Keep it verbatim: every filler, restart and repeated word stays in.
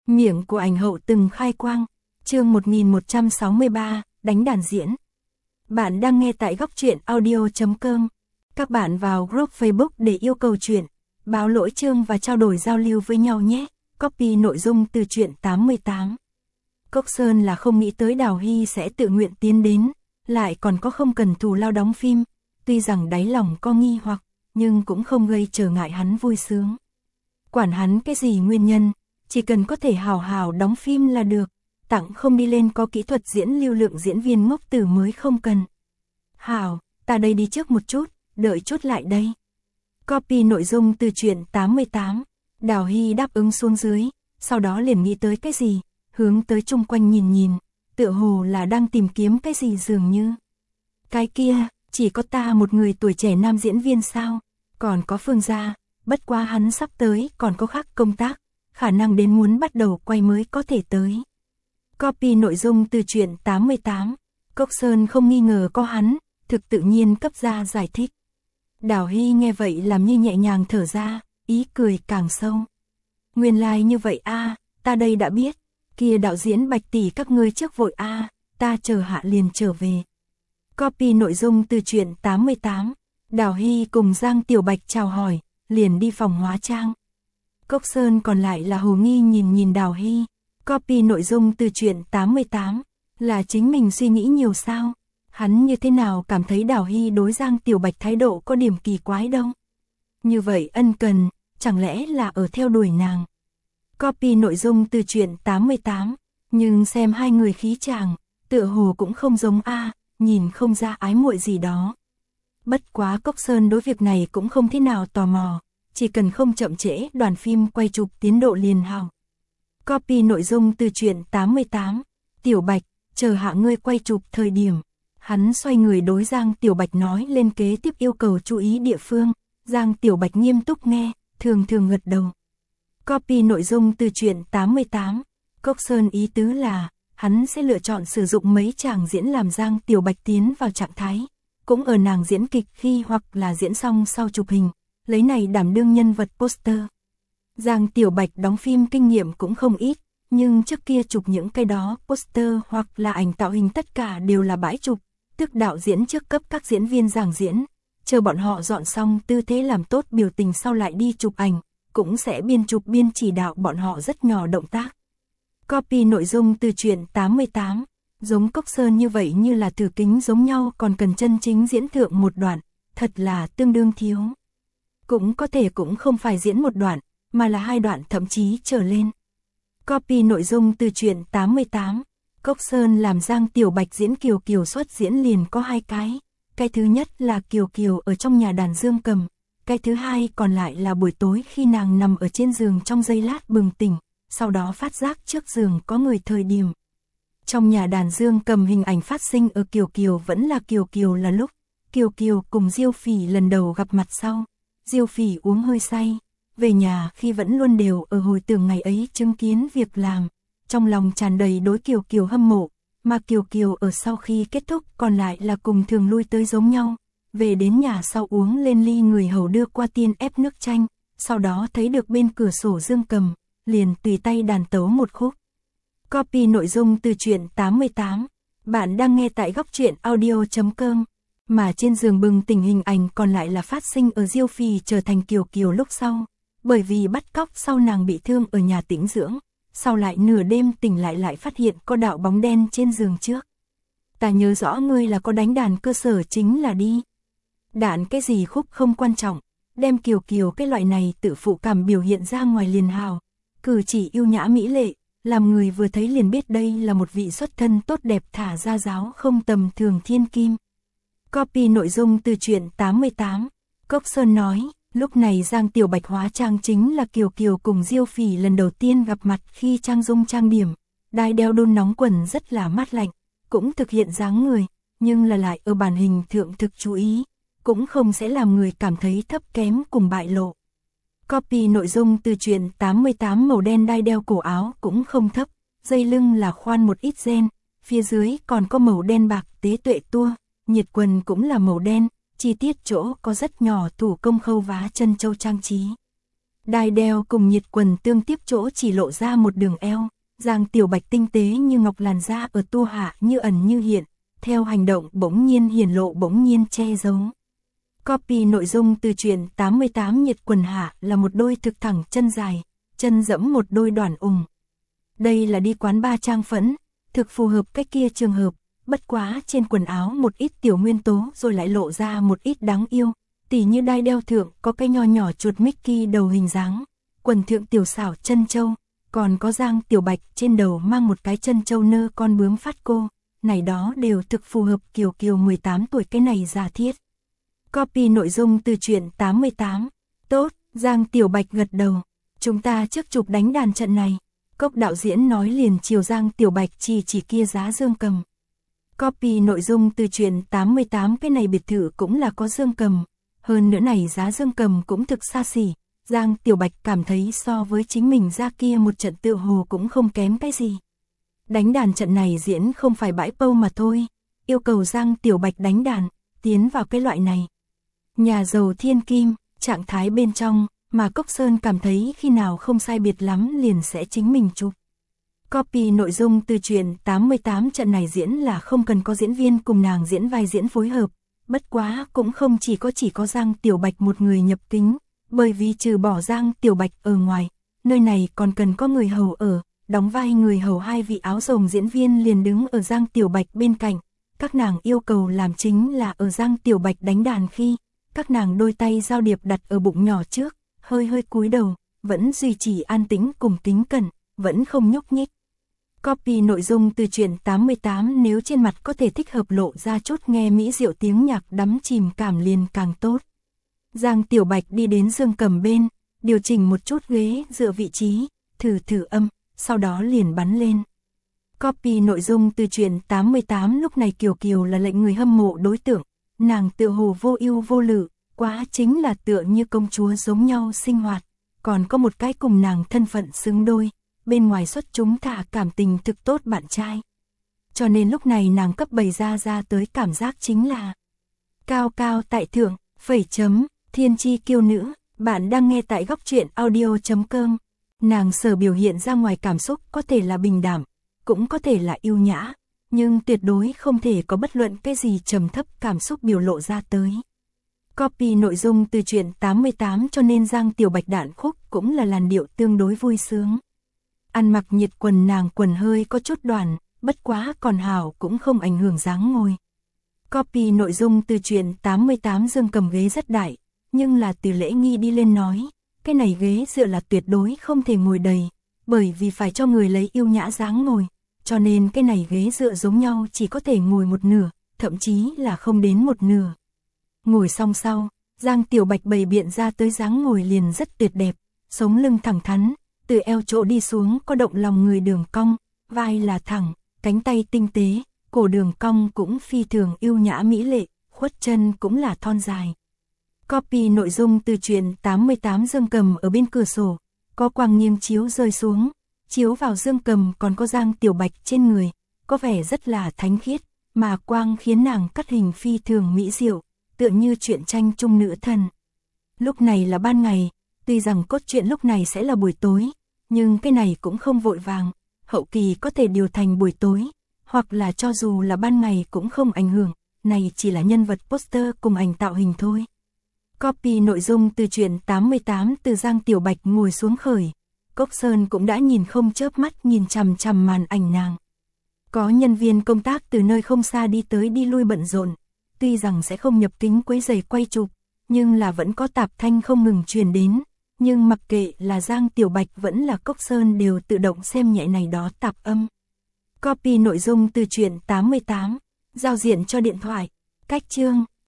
Miệng của ảnh hậu từng khai quang. Chương một nghìn một trăm sáu mươi ba, đánh đàn diễn. Bạn đang nghe tại góc truyện audio chấm com. Các bạn vào group Facebook để yêu cầu truyện, báo lỗi chương và trao đổi giao lưu với nhau nhé. Copy nội dung từ truyện tám mươi tám. Cốc Sơn là không nghĩ tới Đào Hy sẽ tự nguyện tiến đến, lại còn có không cần thù lao đóng phim. Tuy rằng đáy lòng có nghi hoặc, nhưng cũng không gây trở ngại hắn vui sướng. Quản hắn cái gì nguyên nhân, chỉ cần có thể hào hào đóng phim là được. Tặng không đi lên có kỹ thuật diễn lưu lượng diễn viên ngốc tử mới không cần. Hào, ta đây đi trước một chút, đợi chút lại đây. Copy nội dung từ truyện tám mươi tám. Đào Hy đáp ứng xuống dưới, sau đó liền nghĩ tới cái gì, hướng tới chung quanh nhìn nhìn, tựa hồ là đang tìm kiếm cái gì dường như. Cái kia, chỉ có ta một người tuổi trẻ nam diễn viên sao, còn có Phương gia, bất quá hắn sắp tới còn có khác công tác, khả năng đến muốn bắt đầu quay mới có thể tới. Copy nội dung từ truyện tám mươi tám. Cốc Sơn không nghi ngờ có hắn, thực tự nhiên cấp ra giải thích. Đào Hy nghe vậy làm như nhẹ nhàng thở ra, ý cười càng sâu. Nguyên lai like như vậy a, à, ta đây đã biết. Kia đạo diễn Bạch tỷ các ngươi trước vội a, à, ta chờ hạ liền trở về. Copy nội dung từ truyện tám mươi tám. Đào Hy cùng Giang Tiểu Bạch chào hỏi, liền đi phòng hóa trang. Cốc Sơn còn lại là hồ nghi nhìn nhìn Đào Hy. Copy nội dung từ truyện tám mươi tám. Là chính mình suy nghĩ nhiều sao? Hắn như thế nào cảm thấy Đào Hy đối Giang Tiểu Bạch thái độ có điểm kỳ quái đâu? Như vậy ân cần, chẳng lẽ là ở theo đuổi nàng? Copy nội dung từ truyện tám mươi tám. Nhưng xem hai người khí chàng, tựa hồ cũng không giống a, à, nhìn không ra ái muội gì đó. Bất quá Cốc Sơn đối việc này cũng không thế nào tò mò, chỉ cần không chậm trễ đoàn phim quay chụp tiến độ liền hào. Copy nội dung từ truyện tám mươi tám. Tiểu Bạch, chờ hạ ngươi quay chụp thời điểm. Hắn xoay người đối Giang Tiểu Bạch nói lên kế tiếp yêu cầu chú ý địa phương. Giang Tiểu Bạch nghiêm túc nghe, thường thường gật đầu. Copy nội dung từ truyện tám mươi tám. Cốc Sơn ý tứ là, hắn sẽ lựa chọn sử dụng mấy chàng diễn làm Giang Tiểu Bạch tiến vào trạng thái. Cũng ở nàng diễn kịch khi hoặc là diễn xong sau chụp hình, lấy này đảm đương nhân vật poster. Giang Tiểu Bạch đóng phim kinh nghiệm cũng không ít, nhưng trước kia chụp những cái đó poster hoặc là ảnh tạo hình tất cả đều là bãi chụp, tức đạo diễn trước cấp các diễn viên giảng diễn, chờ bọn họ dọn xong tư thế làm tốt biểu tình sau lại đi chụp ảnh, cũng sẽ biên chụp biên chỉ đạo bọn họ rất nhỏ động tác. Copy nội dung từ truyện tám mươi tám. Giống Cốc Sơn như vậy như là thử kính giống nhau còn cần chân chính diễn thượng một đoạn, thật là tương đương thiếu. Cũng có thể cũng không phải diễn một đoạn, mà là hai đoạn thậm chí trở lên. Copy nội dung từ truyện tám mươi tám. Cốc Sơn làm Giang Tiểu Bạch diễn Kiều Kiều xuất diễn liền có hai cái. Cái thứ nhất là Kiều Kiều ở trong nhà đàn dương cầm. Cái thứ hai còn lại là buổi tối khi nàng nằm ở trên giường trong giây lát bừng tỉnh, sau đó phát giác trước giường có người thời điểm. Trong nhà đàn dương cầm hình ảnh phát sinh ở Kiều Kiều vẫn là Kiều Kiều là lúc Kiều Kiều cùng Diêu Phỉ lần đầu gặp mặt sau. Diêu Phỉ uống hơi say, về nhà khi vẫn luôn đều ở hồi tưởng ngày ấy chứng kiến việc làm, trong lòng tràn đầy đối Kiều Kiều hâm mộ, mà Kiều Kiều ở sau khi kết thúc còn lại là cùng thường lui tới giống nhau, về đến nhà sau uống lên ly người hầu đưa qua tiên ép nước chanh, sau đó thấy được bên cửa sổ dương cầm, liền tùy tay đàn tấu một khúc. Copy nội dung từ truyện tám mươi tám. Bạn đang nghe tại góc truyện audio chấm com. Mà trên giường bừng tỉnh hình ảnh còn lại là phát sinh ở Diêu Phỉ trở thành Kiều Kiều lúc sau. Bởi vì bắt cóc sau nàng bị thương ở nhà tĩnh dưỡng, sau lại nửa đêm tỉnh lại lại phát hiện có đạo bóng đen trên giường trước. Ta nhớ rõ ngươi là có đánh đàn cơ sở chính là đi. Đạn cái gì khúc không quan trọng, đem Kiều Kiều cái loại này tự phụ cảm biểu hiện ra ngoài liền hào. Cử chỉ yêu nhã mỹ lệ, làm người vừa thấy liền biết đây là một vị xuất thân tốt đẹp thả ra giáo không tầm thường thiên kim. Copy nội dung từ truyện tám mươi tám. Cốc Sơn nói, lúc này Giang Tiểu Bạch hóa trang chính là Kiều Kiều cùng Diêu Phỉ lần đầu tiên gặp mặt khi trang dung trang điểm. Đai đeo đôn nóng quần rất là mát lạnh, cũng thực hiện dáng người, nhưng là lại ở bản hình thượng thực chú ý, cũng không sẽ làm người cảm thấy thấp kém cùng bại lộ. Copy nội dung từ truyện tám mươi tám. Màu đen đai đeo cổ áo cũng không thấp, dây lưng là khoan một ít gen, phía dưới còn có màu đen bạc tế tuệ tua, nhiệt quần cũng là màu đen, chi tiết chỗ có rất nhỏ thủ công khâu vá chân châu trang trí. Đai đeo cùng nhiệt quần tương tiếp chỗ chỉ lộ ra một đường eo, Giang Tiểu Bạch tinh tế như ngọc, làn da ở tua hạ như ẩn như hiện, theo hành động bỗng nhiên hiển lộ bỗng nhiên che giấu. Copy nội dung từ truyện tám mươi tám. Nhiệt quần hạ là một đôi thực thẳng chân dài, chân dẫm một đôi đoản ủng. Đây là đi quán bar trang phẫn, thực phù hợp cách kia trường hợp, bất quá trên quần áo một ít tiểu nguyên tố rồi lại lộ ra một ít đáng yêu, tỉ như đai đeo thượng có cái nho nhỏ chuột Mickey đầu hình dáng, quần thượng tiểu xảo chân châu, còn có Giang Tiểu Bạch trên đầu mang một cái chân châu nơ con bướm phát cô, này đó đều thực phù hợp Kiều Kiều mười tám tuổi cái này giả thiết. Copy nội dung từ truyện tám mươi tám. Tốt, Giang Tiểu Bạch gật đầu. Chúng ta trước chụp đánh đàn trận này. Cốc đạo diễn nói liền chiều Giang Tiểu Bạch chỉ chỉ kia giá dương cầm. Copy nội dung từ truyện tám mươi tám. Cái này biệt thự cũng là có dương cầm. Hơn nữa này giá dương cầm cũng thực xa xỉ. Giang Tiểu Bạch cảm thấy so với chính mình ra kia một trận tựa hồ cũng không kém cái gì. Đánh đàn trận này diễn không phải bãi pâu mà thôi. Yêu cầu Giang Tiểu Bạch đánh đàn, tiến vào cái loại này. Nhà giàu thiên kim, trạng thái bên trong, mà Cốc Sơn cảm thấy khi nào không sai biệt lắm liền sẽ chính mình chụp. Copy nội dung từ truyện tám mươi tám. Trận này diễn là không cần có diễn viên cùng nàng diễn vai diễn phối hợp, bất quá cũng không chỉ có chỉ có Giang Tiểu Bạch một người nhập kính, bởi vì trừ bỏ Giang Tiểu Bạch ở ngoài, nơi này còn cần có người hầu ở, đóng vai người hầu hai vị áo rồng diễn viên liền đứng ở Giang Tiểu Bạch bên cạnh, các nàng yêu cầu làm chính là ở Giang Tiểu Bạch đánh đàn khi, các nàng đôi tay giao điệp đặt ở bụng nhỏ trước, hơi hơi cúi đầu, vẫn duy trì an tĩnh cùng kính cẩn, vẫn không nhúc nhích. Copy nội dung từ truyện tám mươi tám. Nếu trên mặt có thể thích hợp lộ ra chút nghe mỹ diệu tiếng nhạc đắm chìm cảm liền càng tốt. Giang Tiểu Bạch đi đến dương cầm bên, điều chỉnh một chút ghế dựa vị trí, thử thử âm, sau đó liền bắn lên. Copy nội dung từ truyện tám mươi tám. Lúc này Kiều Kiều là lệnh người hâm mộ đối tượng, nàng tựa hồ vô ưu vô lự, quá chính là tựa như công chúa giống nhau sinh hoạt, còn có một cái cùng nàng thân phận xứng đôi, bên ngoài xuất chúng thả cảm tình thực tốt bạn trai. Cho nên lúc này nàng cấp bày ra ra tới cảm giác chính là cao cao tại thượng, phẩy chấm, thiên chi kiêu nữ, bạn đang nghe tại góc truyện audio.com. Nàng sở biểu hiện ra ngoài cảm xúc có thể là bình đảm, cũng có thể là yêu nhã, nhưng tuyệt đối không thể có bất luận cái gì trầm thấp cảm xúc biểu lộ ra tới. Copy nội dung từ truyện tám mươi tám. Cho nên Giang Tiểu Bạch đạn khúc cũng là làn điệu tương đối vui sướng. Ăn mặc nhiệt quần, nàng quần hơi có chút đoàn, bất quá còn hảo cũng không ảnh hưởng dáng ngồi. Copy nội dung từ truyện tám mươi tám. Dương cầm ghế rất đại, nhưng là từ lễ nghi đi lên nói, cái này ghế dựa là tuyệt đối không thể ngồi đầy, bởi vì phải cho người lấy yêu nhã dáng ngồi, cho nên cái này ghế dựa giống nhau chỉ có thể ngồi một nửa, thậm chí là không đến một nửa. Ngồi xong sau, Giang Tiểu Bạch bày biện ra tới dáng ngồi liền rất tuyệt đẹp, sống lưng thẳng thắn, từ eo chỗ đi xuống có động lòng người đường cong, vai là thẳng, cánh tay tinh tế, cổ đường cong cũng phi thường yêu nhã mỹ lệ, khuất chân cũng là thon dài. Copy nội dung từ truyện tám mươi tám. Dương cầm ở bên cửa sổ, có quang nghiêng chiếu rơi xuống, chiếu vào dương cầm còn có Giang Tiểu Bạch trên người, có vẻ rất là thánh khiết, mà quang khiến nàng cắt hình phi thường mỹ diệu, tựa như truyện tranh trung nữ thần. Lúc này là ban ngày, tuy rằng cốt truyện lúc này sẽ là buổi tối, nhưng cái này cũng không vội vàng, hậu kỳ có thể điều thành buổi tối, hoặc là cho dù là ban ngày cũng không ảnh hưởng, này chỉ là nhân vật poster cùng ảnh tạo hình thôi. Copy nội dung từ truyện tám mươi tám. Từ Giang Tiểu Bạch ngồi xuống khởi, Cốc Sơn cũng đã nhìn không chớp mắt nhìn chằm chằm màn ảnh nàng. Có nhân viên công tác từ nơi không xa đi tới đi lui bận rộn, tuy rằng sẽ không nhập kính quấy rầy quay chụp, nhưng là vẫn có tạp thanh không ngừng truyền đến, nhưng mặc kệ là Giang Tiểu Bạch vẫn là Cốc Sơn đều tự động xem nhẹ này đó tạp âm. Copy nội dung từ truyện tám mươi tám. Giao diện cho điện thoại, cách chương.